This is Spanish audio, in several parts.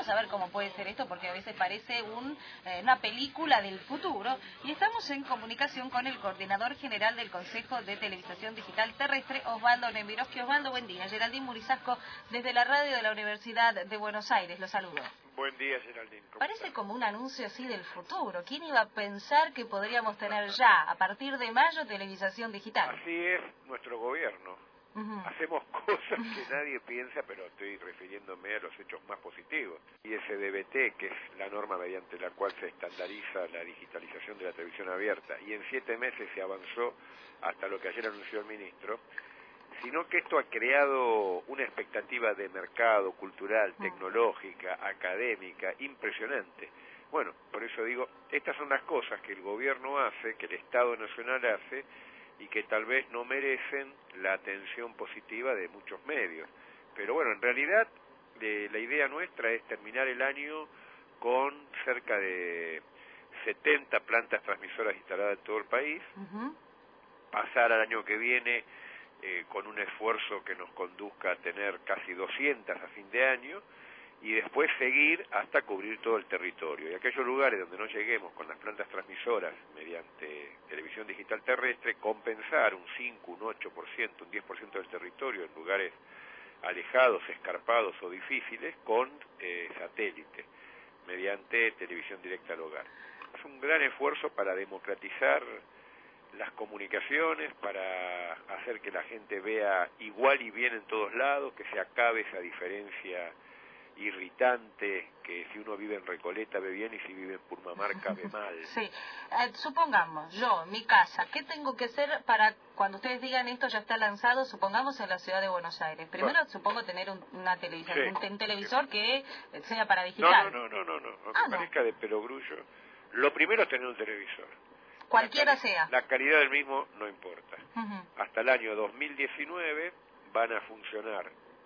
vamos a ver cómo puede ser esto, porque a veces parece una película del futuro. Y estamos en comunicación con el coordinador general del Consejo de Televisación Digital Terrestre, Osvaldo Nemirovsky. Osvaldo, buen día. Geraldine Murizasco, desde la radio de la Universidad de Buenos Aires, lo saludo. Buen día, Geraldine. Parece como un anuncio así del futuro. ¿Quién iba a pensar que podríamos tener ya, a partir de mayo, televisación digital? Así es nuestro gobierno. Hacemos cosas que nadie piensa, pero estoy refiriéndome a los hechos más positivos. Y SDBT, que es la norma mediante la cual se estandariza la digitalización de la televisión abierta, y en 7 meses se avanzó hasta lo que ayer anunció el ministro, sino que esto ha creado una expectativa de mercado, cultural, tecnológica, académica, impresionante. Bueno, por eso digo, estas son las cosas que el gobierno hace, que el Estado Nacional hace, y que tal vez no merecen la atención positiva de muchos medios. Pero bueno, en realidad la idea nuestra es terminar el año con cerca de 70 plantas transmisoras instaladas en todo el país, pasar al año que viene con un esfuerzo que nos conduzca a tener casi 200 a fin de año, y después seguir hasta cubrir todo el territorio. Y aquellos lugares donde no lleguemos con las plantas transmisoras mediante televisión digital terrestre, compensar un 5, un 8%, un 10% del territorio en lugares alejados, escarpados o difíciles con satélite, mediante televisión directa al hogar. Es un gran esfuerzo para democratizar las comunicaciones, para hacer que la gente vea igual y bien en todos lados, que se acabe esa diferencia irritante, que si uno vive en Recoleta ve bien y si vive en Purmamarca ve mal. Sí, supongamos, yo, en mi casa, ¿qué tengo que hacer para cuando ustedes digan esto ya está lanzado, supongamos en la ciudad de Buenos Aires? Primero, supongo tener una televisión, un televisor que sea para digital. No, aunque parezca de perogrullo. Lo primero es tener un televisor. Cualquiera sea. La calidad del mismo no importa. Hasta el año 2019 van a funcionar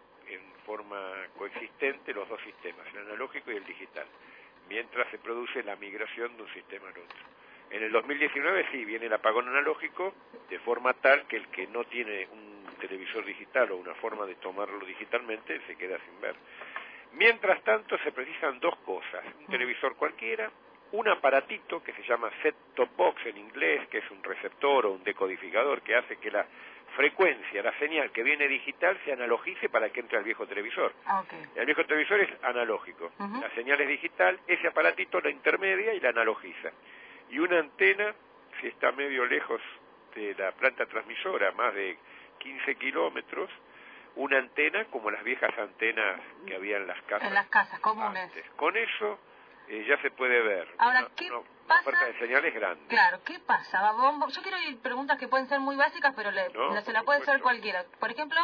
en forma coexistente los dos sistemas, el analógico y el digital, mientras se produce la migración de un sistema al otro. En el 2019 sí viene el apagón analógico, de forma tal que el que no tiene un televisor digital o una forma de tomarlo digitalmente se queda sin ver. Mientras tanto se precisan dos cosas: un televisor cualquiera, un aparatito que se llama set-top box en inglés, que es un receptor o un decodificador que hace que la frecuencia, la señal que viene digital se analogice para que entre al viejo televisor. El viejo televisor es analógico, la señal es digital, ese aparatito la intermedia y la analogiza. Y una antena, si está medio lejos de la planta transmisora, más de 15 kilómetros, una antena como las viejas antenas que había en las casas. En las casas comunes. Antes. Con eso ya se puede ver. Ahora, ¿qué pasa? Una oferta de señales grande. Claro, ¿qué pasa? Yo quiero ir preguntas que pueden ser muy básicas, pero se la puede hacer cualquiera. Por ejemplo,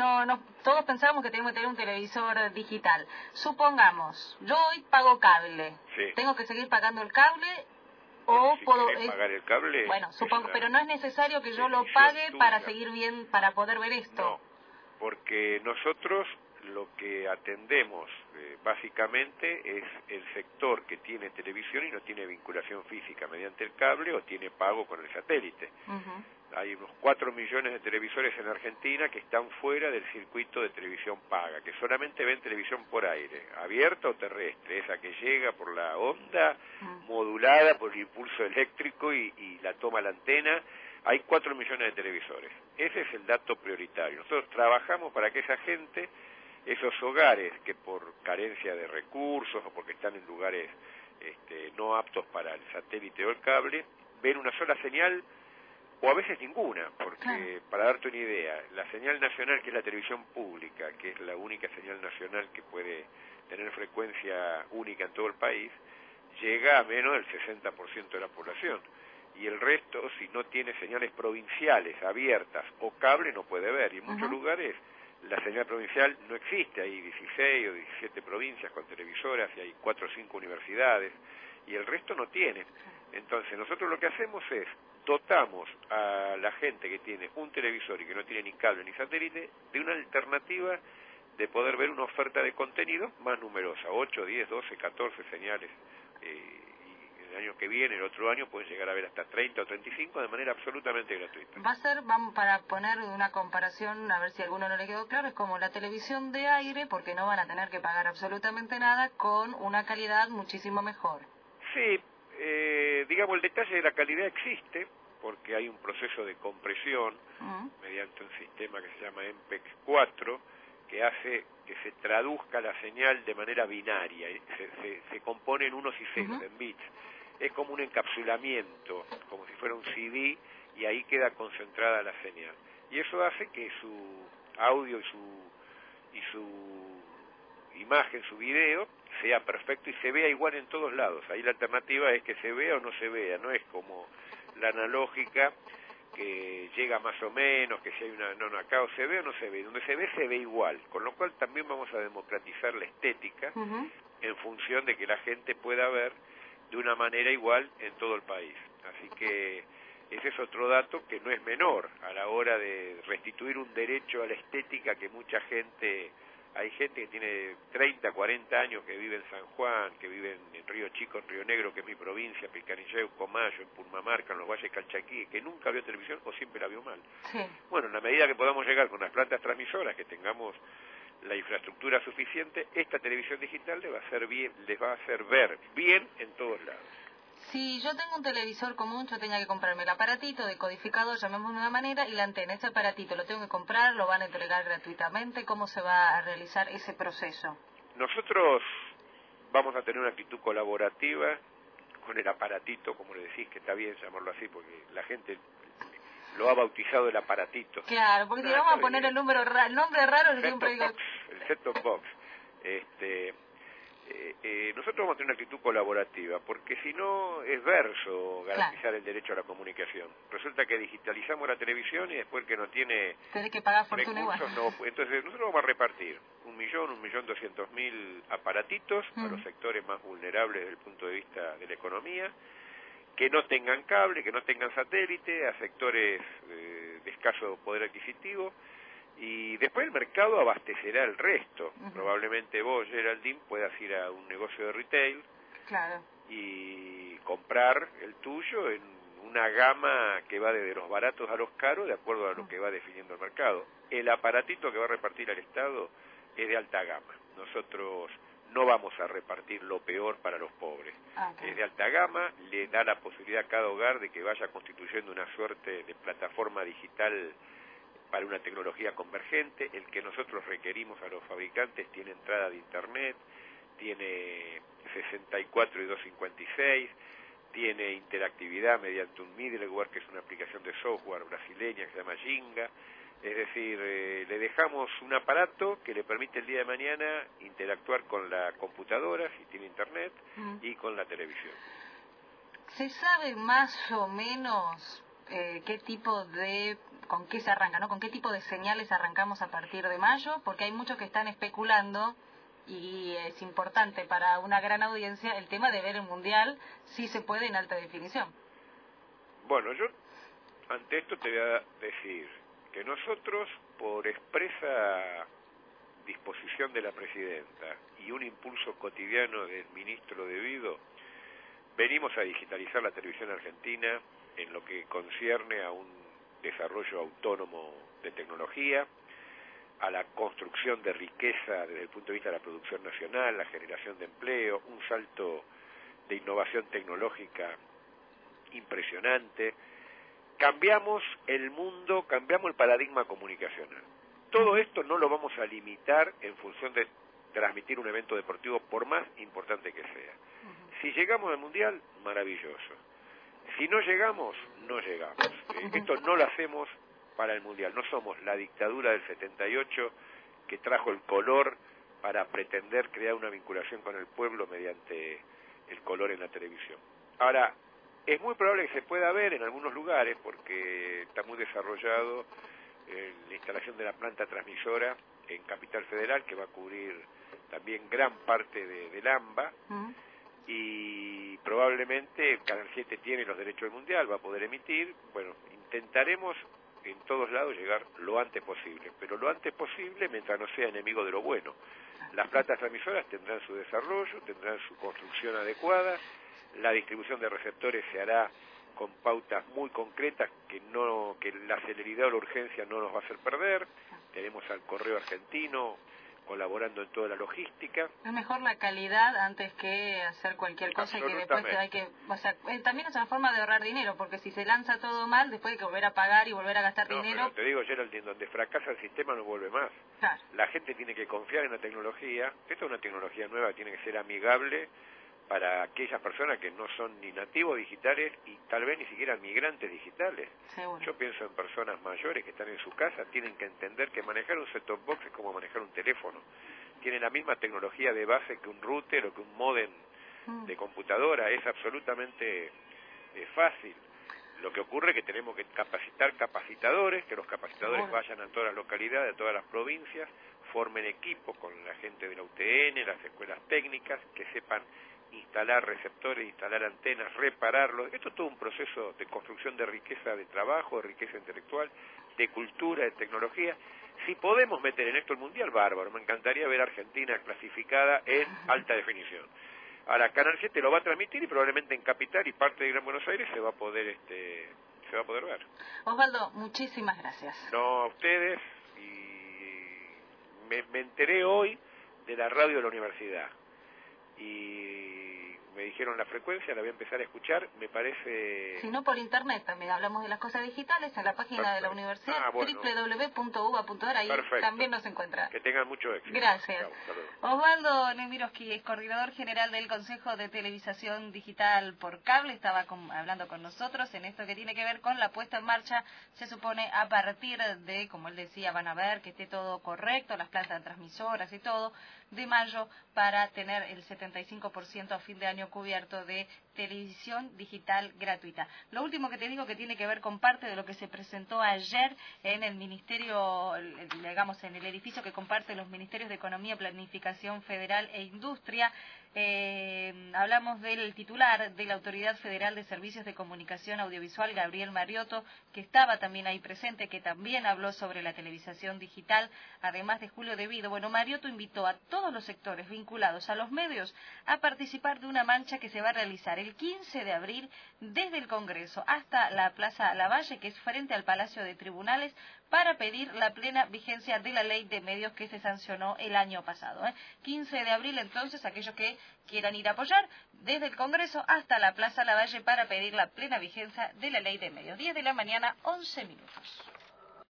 todos pensábamos que tenemos que tener un televisor digital. Supongamos, yo hoy pago cable. Sí. ¿Tengo que seguir pagando el cable? O si puedo pagar el cable. Bueno, supongo, pero no es necesario que yo lo pague para seguir bien, para poder ver esto. No, porque nosotros lo que atendemos básicamente es el sector que tiene televisión y no tiene vinculación física mediante el cable o tiene pago con el satélite. Hay unos 4 millones de televisores en Argentina que están fuera del circuito de televisión paga, que solamente ven televisión por aire, abierta o terrestre, esa que llega por la onda modulada por el impulso eléctrico y la toma la antena. Hay 4 millones de televisores. Ese es el dato prioritario. Nosotros trabajamos para que esa gente, esos hogares que por carencia de recursos o porque están en lugares no aptos para el satélite o el cable, ven una sola señal o a veces ninguna, porque para darte una idea, la señal nacional, que es la televisión pública, que es la única señal nacional que puede tener frecuencia única en todo el país, llega a menos del 60% de la población. Y el resto, si no tiene señales provinciales abiertas o cable, no puede ver. Y en muchos lugares la señal provincial no existe. Hay 16 o 17 provincias con televisoras y hay 4 o 5 universidades y el resto no tiene. Entonces nosotros lo que hacemos es dotamos a la gente que tiene un televisor y que no tiene ni cable ni satélite de una alternativa de poder ver una oferta de contenidos más numerosa, 8, 10, 12, 14 señales, y en el año que viene, el otro año, pueden llegar a ver hasta 30 o 35 de manera absolutamente gratuita. Va a ser, vamos, para poner una comparación, a ver si a alguno no le quedó claro, es como la televisión de aire, porque no van a tener que pagar absolutamente nada, con una calidad muchísimo mejor. Sí, digamos, el detalle de la calidad existe, porque hay un proceso de compresión mediante un sistema que se llama MPEG 4, que hace que se traduzca la señal de manera binaria, se compone en unos y ceros, en bits. Es como un encapsulamiento, como si fuera un CD, y ahí queda concentrada la señal. Y eso hace que su audio y su imagen, su video, sea perfecto y se vea igual en todos lados. Ahí la alternativa es que se vea o no se vea, no es como la analógica, que llega más o menos, que si hay una... No, acá o se ve o no se ve. Donde se ve igual. Con lo cual también vamos a democratizar la estética en función de que la gente pueda ver de una manera igual en todo el país. Así que ese es otro dato que no es menor a la hora de restituir un derecho a la estética que mucha gente... Hay gente que tiene 30, 40 años que vive en San Juan, que vive en Río Chico, en Río Negro, que es mi provincia, Pilcanilleu, Comayo, en Purmamarca, en los Valles Calchaquí, que nunca vio televisión o siempre la vio mal. Sí. Bueno, en la medida que podamos llegar con las plantas transmisoras, que tengamos la infraestructura suficiente, esta televisión digital les va a hacer ver bien en todos lados. Si yo tengo un televisor común, yo tenía que comprarme el aparatito decodificador, llamémoslo de una manera, y la antena. Ese aparatito lo tengo que comprar, lo van a entregar gratuitamente. ¿Cómo se va a realizar ese proceso? Nosotros vamos a tener una actitud colaborativa con el aparatito, como le decís, que está bien llamarlo así, porque la gente lo ha bautizado el aparatito. Claro, porque si vamos a poner el nombre raro, yo siempre digo... El set-top box. Nosotros vamos a tener una actitud colaborativa, porque si no es verso garantizar el derecho a la comunicación. Resulta que digitalizamos la televisión y después el que no tiene tenés que pagar fortuna recursos, igual. no. Entonces nosotros vamos a repartir 1.200.000 aparatitos a los sectores más vulnerables desde el punto de vista de la economía, que no tengan cable, que no tengan satélite, a sectores de escaso poder adquisitivo. Y después el mercado abastecerá el resto. Probablemente vos, Geraldine, puedas ir a un negocio de retail y comprar el tuyo en una gama que va desde los baratos a los caros, de acuerdo a lo que va definiendo el mercado. El aparatito que va a repartir al Estado es de alta gama. Nosotros no vamos a repartir lo peor para los pobres. Es de alta gama, le da la posibilidad a cada hogar de que vaya constituyendo una suerte de plataforma digital para una tecnología convergente. El que nosotros requerimos a los fabricantes tiene entrada de internet, tiene 64 y 256, tiene interactividad mediante un middleware, que es una aplicación de software brasileña que se llama Jinga. Es decir, le dejamos un aparato que le permite el día de mañana interactuar con la computadora, si tiene internet, y con la televisión. ¿Se sabe más o menos qué tipo de... con qué se arranca, ¿no? ¿Con qué tipo de señales arrancamos a partir de mayo? Porque hay muchos que están especulando, y es importante para una gran audiencia el tema de ver el Mundial, si se puede, en alta definición. Bueno, yo ante esto te voy a decir que nosotros, por expresa disposición de la Presidenta y un impulso cotidiano del ministro De Vido, venimos a digitalizar la televisión argentina en lo que concierne a un desarrollo autónomo de tecnología, a la construcción de riqueza desde el punto de vista de la producción nacional, la generación de empleo, un salto de innovación tecnológica impresionante. Cambiamos el mundo, cambiamos el paradigma comunicacional. Todo esto no lo vamos a limitar en función de transmitir un evento deportivo, por más importante que sea. Si llegamos al Mundial, maravilloso. Si no llegamos, no llegamos. Esto no lo hacemos para el Mundial. No somos la dictadura del 78 que trajo el color para pretender crear una vinculación con el pueblo mediante el color en la televisión. Ahora, es muy probable que se pueda ver en algunos lugares, porque está muy desarrollado la instalación de la planta transmisora en Capital Federal, que va a cubrir también gran parte del AMBA, y probablemente Canal 7 tiene los derechos del Mundial, va a poder emitir. Bueno, intentaremos en todos lados llegar lo antes posible, pero lo antes posible mientras no sea enemigo de lo bueno. Las plantas transmisoras tendrán su desarrollo, tendrán su construcción adecuada, La distribución de receptores se hará con pautas muy concretas que la celeridad o la urgencia no nos va a hacer perder. Tenemos al Correo Argentino colaborando en toda la logística. Es mejor la calidad antes que hacer cualquier cosa y que después hay que... O sea, también es una forma de ahorrar dinero, porque si se lanza todo mal, después hay que volver a pagar y volver a gastar dinero. Pero te digo, Geraldine, donde fracasa el sistema no vuelve más. Claro. La gente tiene que confiar en la tecnología. Esta es una tecnología nueva, tiene que ser amigable para aquellas personas que no son ni nativos digitales y tal vez ni siquiera migrantes digitales. Seguro. Yo pienso en personas mayores que están en su casa, tienen que entender que manejar un set-top box es como manejar un teléfono. Tiene la misma tecnología de base que un router o que un módem de computadora, es absolutamente fácil. Lo que ocurre es que tenemos que capacitar capacitadores, que los capacitadores vayan a todas las localidades, a todas las provincias, formen equipo con la gente de la UTN, las escuelas técnicas, que sepan instalar receptores, instalar antenas, repararlos. Esto es todo un proceso de construcción de riqueza de trabajo, de riqueza intelectual, de cultura, de tecnología. Si podemos meter en esto el Mundial, bárbaro. Me encantaría ver a Argentina clasificada en alta definición. Ahora, Canal 7 lo va a transmitir y probablemente en Capital y parte de Gran Buenos Aires se va a poder ver. Osvaldo, muchísimas gracias. No, a ustedes, y me enteré hoy de la radio de la universidad. Y me dijeron la frecuencia, la voy a empezar a escuchar, me parece... Si no, por internet también hablamos de las cosas digitales en la página de la universidad, www.uba.ar, ahí también nos encuentra. Que tengan mucho éxito. Gracias. Osvaldo Nemirovsky es coordinador general del Consejo de Televisación Digital por Cable, estaba hablando con nosotros en esto que tiene que ver con la puesta en marcha, se supone a partir de, como él decía, van a ver que esté todo correcto, las plantas transmisoras y todo, de mayo para tener el 75% a fin de año cubierto de televisión digital gratuita. Lo último que te digo que tiene que ver con parte de lo que se presentó ayer en el Ministerio, digamos, en el edificio que comparte los Ministerios de Economía, Planificación Federal e Industria. Hablamos del titular de la Autoridad Federal de Servicios de Comunicación Audiovisual, Gabriel Mariotto, que estaba también ahí presente, que también habló sobre la televisación digital, además de Julio De Vido. Bueno, Mariotto invitó a todos los sectores vinculados a los medios a participar de una marcha que se va a realizar el 15 de abril desde el Congreso hasta la Plaza Lavalle, que es frente al Palacio de Tribunales, para pedir la plena vigencia de la ley de medios que se sancionó el año pasado. 15 de abril, entonces, aquellos que quieran ir a apoyar desde el Congreso hasta la Plaza Lavalle para pedir la plena vigencia de la ley de medios. 10 de la mañana, 11 minutos.